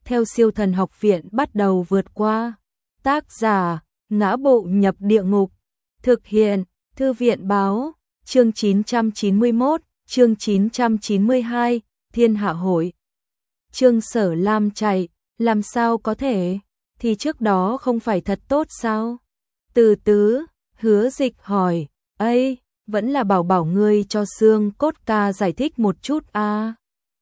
theo Siêu Thần Học Viện bắt đầu vượt qua. Tác giả: Ngã Bộ Nhập Địa Ngục. Thực hiện: Thư viện báo. Chương 991, chương 992, Thiên Hạ Hội. Trương Sở Lam chạy, làm sao có thể? Thì trước đó không phải thật tốt sao? Từ Tứ, Hứa Dịch hỏi, "Ây, vẫn là bảo ngươi cho Xương Cốt ca giải thích một chút a."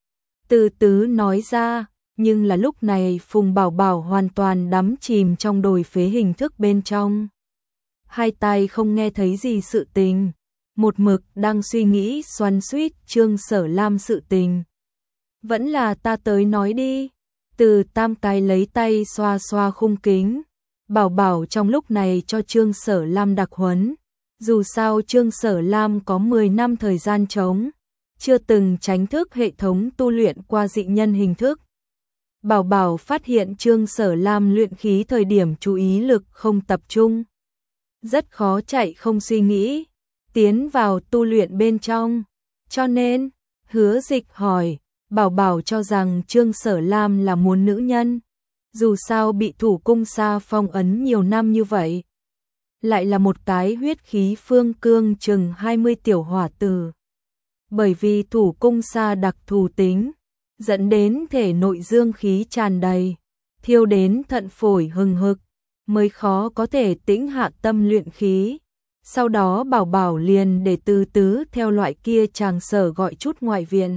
Từ Tứ nói ra, nhưng là lúc này Phùng Bảo Bảo hoàn toàn đắm chìm trong đồi phế hình thức bên trong. Hai tai không nghe thấy gì sự tình, một mực đang suy nghĩ xoắn xuýt Trương Sở Lam sự tình. "Vẫn là ta tới nói đi." Từ Tam cái lấy tay xoa xoa khung kính. Bảo Bảo trong lúc này cho Trương Sở Lam đặc huấn. Dù sao Trương Sở Lam có 10 năm thời gian trống, chưa từng tránh thức hệ thống tu luyện qua dị nhân hình thức. Bảo Bảo phát hiện Trương Sở Lam luyện khí thời điểm chú ý lực không tập trung, rất khó chạy không suy nghĩ, tiến vào tu luyện bên trong. Cho nên, Hứa Dịch hỏi, Bảo Bảo cho rằng Trương Sở Lam là muốn nữ nhân. Dù sao bị Thủ Cung Sa phong ấn nhiều năm như vậy, lại là một cái huyết khí phương cương chừng 20 tiểu hỏa tử. Bởi vì Thủ Cung Sa đặc thù tính, dẫn đến thể nội dương khí tràn đầy, thiêu đến thận phổi hừng hực, mới khó có thể tĩnh hạ tâm luyện khí. Sau đó Bảo Bảo liền để Từ Tứ theo loại kia chàng sở gọi chút ngoại viện.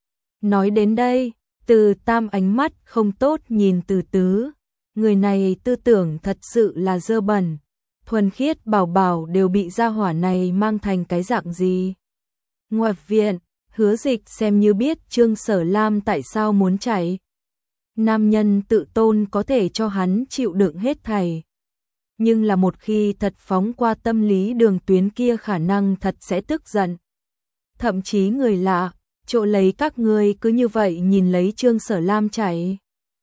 Nói đến đây, Từ Tam ánh mắt không tốt nhìn Từ Tứ. Người này tư tưởng thật sự là dơ bẩn. Thuần khiết Bảo Bảo đều bị gia hỏa này mang thành cái dạng gì. Ngoại viện, Hứa Dịch xem như biết Trương Sở Lam tại sao muốn chạy. Nam nhân tự tôn có thể cho hắn chịu đựng hết thảy. Nhưng là một khi thật phóng qua tâm lý đường tuyến kia khả năng thật sẽ tức giận. Thậm chí người lạ, chỗ lấy các ngươi cứ như vậy nhìn lấy Trương Sở Lam chạy.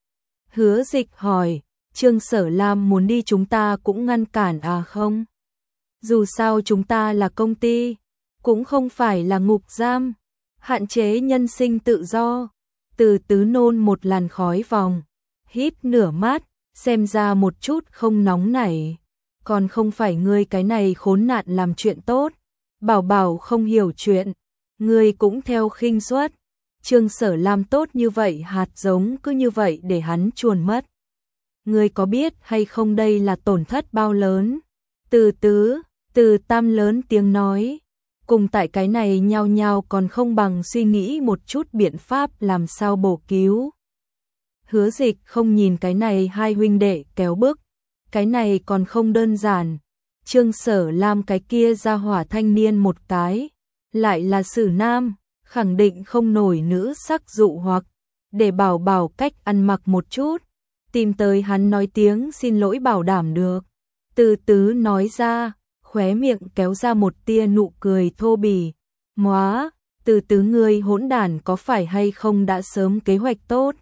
Hứa Dịch hỏi, Trương Sở Lam muốn đi chúng ta cũng ngăn cản à không? Dù sao chúng ta là công ty, cũng không phải là ngục giam, hạn chế nhân sinh tự do. Từ Tứ nôn một làn khói vòng, híp nửa mắt, xem ra một chút không nóng nảy. Còn không phải ngươi cái này khốn nạn làm chuyện tốt. Bảo Bảo không hiểu chuyện, ngươi cũng theo khinh suất. Trương Sở Lam tốt như vậy, hạt giống cứ như vậy để hắn chuồn mất. Ngươi có biết hay không đây là tổn thất bao lớn? Từ Tứ, Từ Tam lớn tiếng nói. Cùng tại cái này nhao nhao còn không bằng suy nghĩ một chút biện pháp làm sao bổ cứu. Hứa Dịch không nhìn cái này hai huynh đệ kéo bức. Cái này còn không đơn giản. Trương Sở Lam cái kia ra hỏa thanh niên một cái. Lại là xử nam, khẳng định không nổi nữ sắc dụ hoặc. Để Bảo Bảo cách ăn mặc một chút. Tìm tới hắn nói tiếng xin lỗi bảo đảm được. Từ Tứ nói ra, khóe miệng kéo ra một tia nụ cười thô bỉ. Móa, Từ Tứ ngươi hỗn đản có phải hay không đã sớm kế hoạch tốt?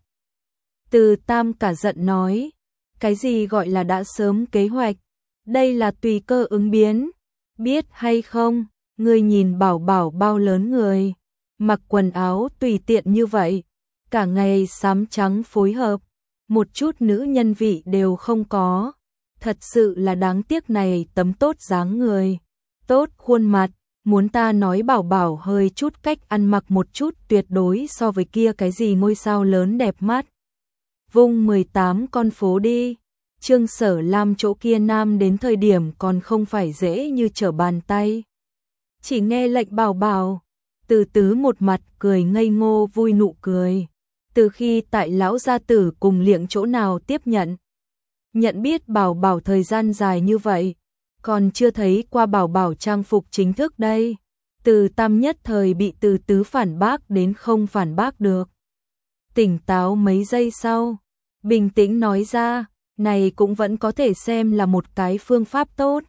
Từ Tam cả giận nói, cái gì gọi là đã sớm kế hoạch? Đây là tùy cơ ứng biến. Biết hay không, ngươi nhìn Bảo Bảo bao lớn người, mặc quần áo tùy tiện như vậy, cả ngày xám trắng phối hợp, một chút nữ nhân vị đều không có. Thật sự là đáng tiếc này tấm tốt dáng người, tốt khuôn mặt, muốn ta nói Bảo Bảo hơi chút cách ăn mặc một chút tuyệt đối so với kia cái gì ngôi sao lớn đẹp mắt. Vung 18 con phố đi, Trương Sở Lam chỗ kia nam đến thời điểm còn không phải dễ như trở bàn tay. Chỉ nghe lệnh Bảo Bảo, Từ Tứ một mặt cười ngây ngô vui nụ cười. Từ khi tại lão gia tử cùng Liệng chỗ nào tiếp nhận biết Bảo Bảo thời gian dài như vậy, còn chưa thấy qua Bảo Bảo trang phục chính thức đây. Từ Tam nhất thời bị Từ Tứ phản bác đến không phản bác được. Tỉnh táo mấy giây sau, bình tĩnh nói ra, này cũng vẫn có thể xem là một cái phương pháp tốt.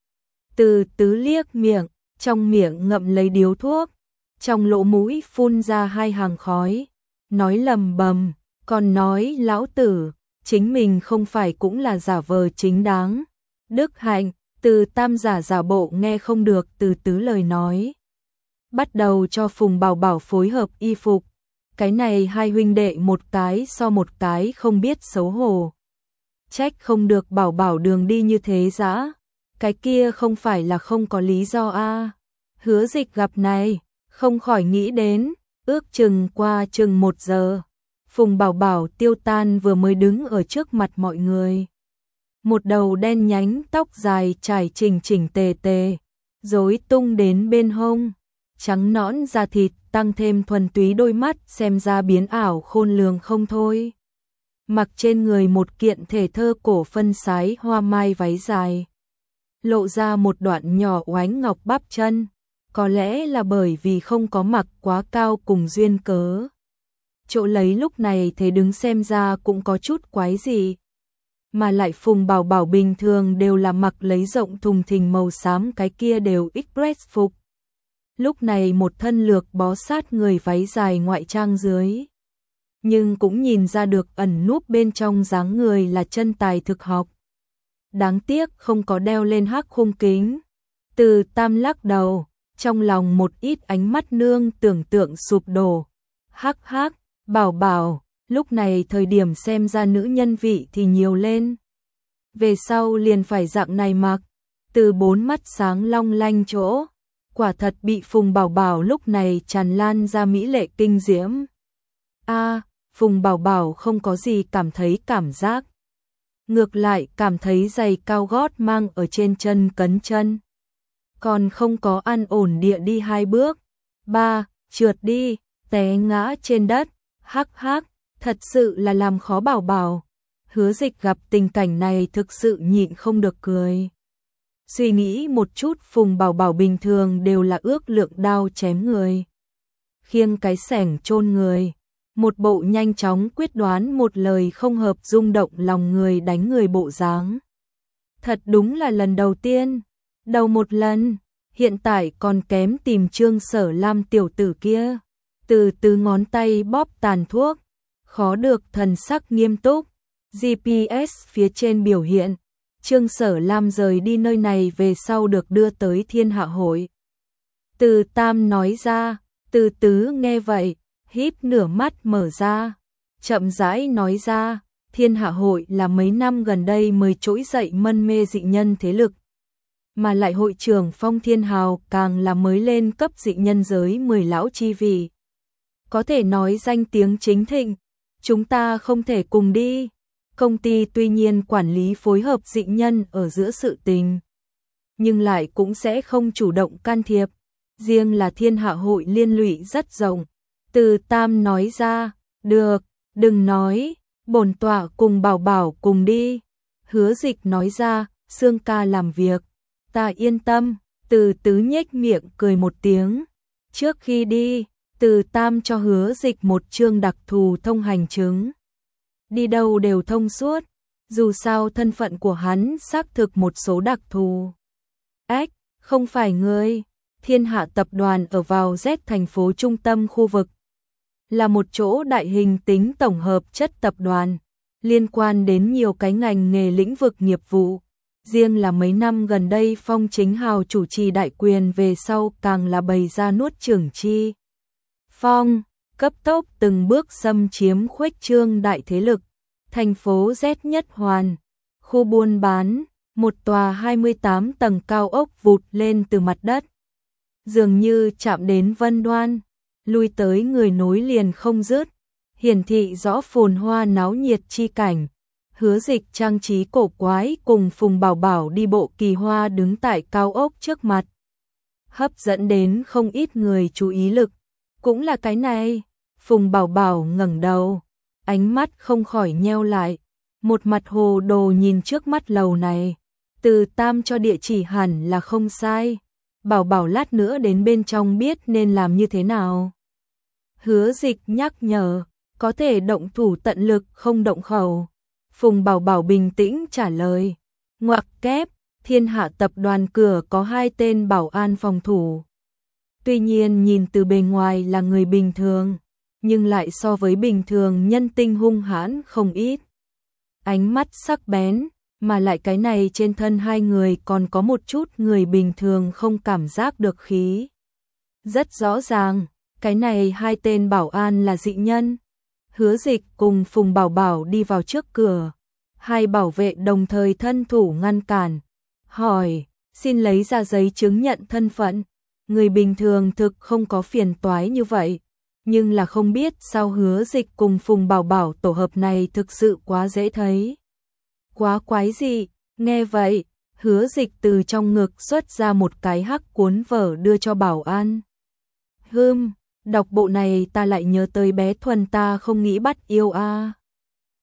Từ Tứ liếc miệng, trong miệng ngậm lấy điếu thuốc, trong lỗ mũi phun ra hai hàng khói, nói lầm bầm, còn nói lão tử, chính mình không phải cũng là giả vờ chính đáng. Đức hạnh, Từ Tam giả bộ nghe không được Từ Tứ lời nói. Bắt đầu cho Phùng Bảo Bảo phối hợp y phục. cái này hai huynh đệ một cái so một cái không biết xấu hổ. Trách không được Bảo Bảo đường đi như thế dã, cái kia không phải là không có lý do a. Hứa Dịch gặp này, không khỏi nghĩ đến, ước chừng qua chừng 1 giờ, Phùng Bảo Bảo tiêu tan vừa mới đứng ở trước mặt mọi người. Một đầu đen nhánh tóc dài trải chỉnh chỉnh tề tề, rối tung đến bên hông, trắng nõn da thịt tăng thêm thuần túy đôi mắt xem ra biến ảo khôn lường không thôi. Mặc trên người một kiện thể thơ cổ phân sái hoa mai váy dài, lộ ra một đoạn nhỏ oánh ngọc bắp chân, có lẽ là bởi vì không có mặc quá cao cùng duyên cớ. Chỗ lấy lúc này thế đứng xem ra cũng có chút quái gì. Mà lại Phùng Bảo Bảo bình thường đều là mặc lấy rộng thùng thình màu xám, cái kia đều express phục. Lúc này một thân lược bó sát người váy dài ngoại trang dưới, nhưng cũng nhìn ra được ẩn núp bên trong dáng người là chân tài thực học. Đáng tiếc không có đeo lên hắc khung kính. Từ Tam lắc đầu, trong lòng một ít ánh mắt nương tưởng tượng sụp đổ. Hắc hắc, Bảo Bảo, lúc này thời điểm xem ra nữ nhân vị thì nhiều lên. Về sau liền phải dạng này mặc, từ 4 mắt sáng long lanh chỗ, quả thật bị Phùng Bảo Bảo lúc này tràn lan ra mỹ lệ kinh diễm. Phùng Bảo Bảo không có gì cảm thấy cảm giác. Ngược lại cảm thấy giày cao gót mang ở trên chân cấn chân. Còn không có an ổn địa đi 2 bước. 3, trượt đi, té ngã trên đất. Hắc hắc, thật sự là làm khó Bảo Bảo. Hứa Dịch gặp tình cảnh này thực sự nhịn không được cười. Suy nghĩ một chút, Phùng Bảo Bảo bình thường đều là ước lượng đao chém người, khiêng cái xẻng chôn người, một bộ nhanh chóng quyết đoán một lời không hợp rung động lòng người đánh người bộ dáng. Thật đúng là lần đầu tiên, đầu một lần, hiện tại còn kém tìm Trương Sở Lam tiểu tử kia. Từ ngón tay bóp tàn thuốc, khó được thần sắc nghiêm túc. GPS phía trên biểu hiện, Trương Sở Lam rời đi nơi này về sau được đưa tới Thiên Hạ Hội. Từ Tam nói ra, Từ Tứ nghe vậy, híp nửa mắt mở ra, chậm rãi nói ra, Thiên Hạ Hội là mấy năm gần đây mới trỗi dậy mân mê dị nhân thế lực. Mà lại hội trưởng Phong Thiên Hào càng là mới lên cấp dị nhân giới 10 lão chi vị. Có thể nói danh tiếng chính thịnh, chúng ta không thể cùng đi. Công ty tuy nhiên quản lý phối hợp dị nhân ở giữa sự tình, nhưng lại cũng sẽ không chủ động can thiệp. Riêng là Thiên Hạ Hội liên lụy rất rộng. Từ Tam nói ra, được, đừng nói, bổn tọa cùng Bảo Bảo cùng đi. Hứa Dịch nói ra, Sương ca làm việc, ta yên tâm. Từ Tứ nhếch miệng cười một tiếng. Trước khi đi, Từ Tam cho Hứa Dịch một chương đặc thù thông hành chứng. Đi đâu đều thông suốt, dù sao thân phận của hắn xác thực một số đặc thù. Không phải ngươi, Thiên Hạ tập đoàn ở vào Z thành phố trung tâm khu vực, là một chỗ đại hình tính tổng hợp chất tập đoàn, liên quan đến nhiều cái ngành nghề lĩnh vực nghiệp vụ. Riêng là mấy năm gần đây Phong Chính Hào chủ trì đại quyền về sau càng là bày ra nuốt chửng chi phong, cấp tốc từng bước xâm chiếm khuếch trương đại thế lực. Thành phố Z nhất hoàn, khu buôn bán, một tòa 28 tầng cao ốc vụt lên từ mặt đất, dường như chạm đến vân đoan, lui tới người nối liền không dứt, hiển thị rõ phồn hoa náo nhiệt chi cảnh. Hứa Dịch trang trí cổ quái cùng Phùng Bảo Bảo đi bộ kỳ hoa đứng tại cao ốc trước mặt, hấp dẫn đến không ít người chú ý lực. Cũng là cái này, Phùng Bảo Bảo ngẩng đầu, ánh mắt không khỏi nheo lại, một mặt hồ đồ nhìn trước mắt lầu này. Từ Tam cho địa chỉ hẳn là không sai, Bảo Bảo lát nữa đến bên trong biết nên làm như thế nào. Hứa Dịch nhắc nhở, có thể động thủ tận lực không động khẩu. Phùng Bảo Bảo bình tĩnh trả lời, ngoặc kép, Thiên Hạ tập đoàn cửa có 2 tên bảo an phòng thủ. Tuy nhiên nhìn từ bề ngoài là người bình thường, nhưng lại so với bình thường nhân tinh hung hãn không ít. Ánh mắt sắc bén, mà lại cái này trên thân 2 người còn có một chút người bình thường không cảm giác được khí. Rất rõ ràng, cái này hai tên bảo an là dị nhân. Hứa Dịch cùng Phùng Bảo Bảo đi vào trước cửa. Hai bảo vệ đồng thời thân thủ ngăn cản. Hỏi, xin lấy ra giấy chứng nhận thân phận. Người bình thường thực không có phiền toái như vậy. Nhưng là không biết sao Hứa Dịch cùng Phùng Bảo Bảo tổ hợp này thực sự quá dễ thấy. Quá quái dị, nghe vậy, Hứa Dịch từ trong ngực xuất ra một cái hắc cuốn vở đưa cho bảo an. Đọc bộ này ta lại nhớ tới bé Thuần ta không nghĩ bắt yêu a.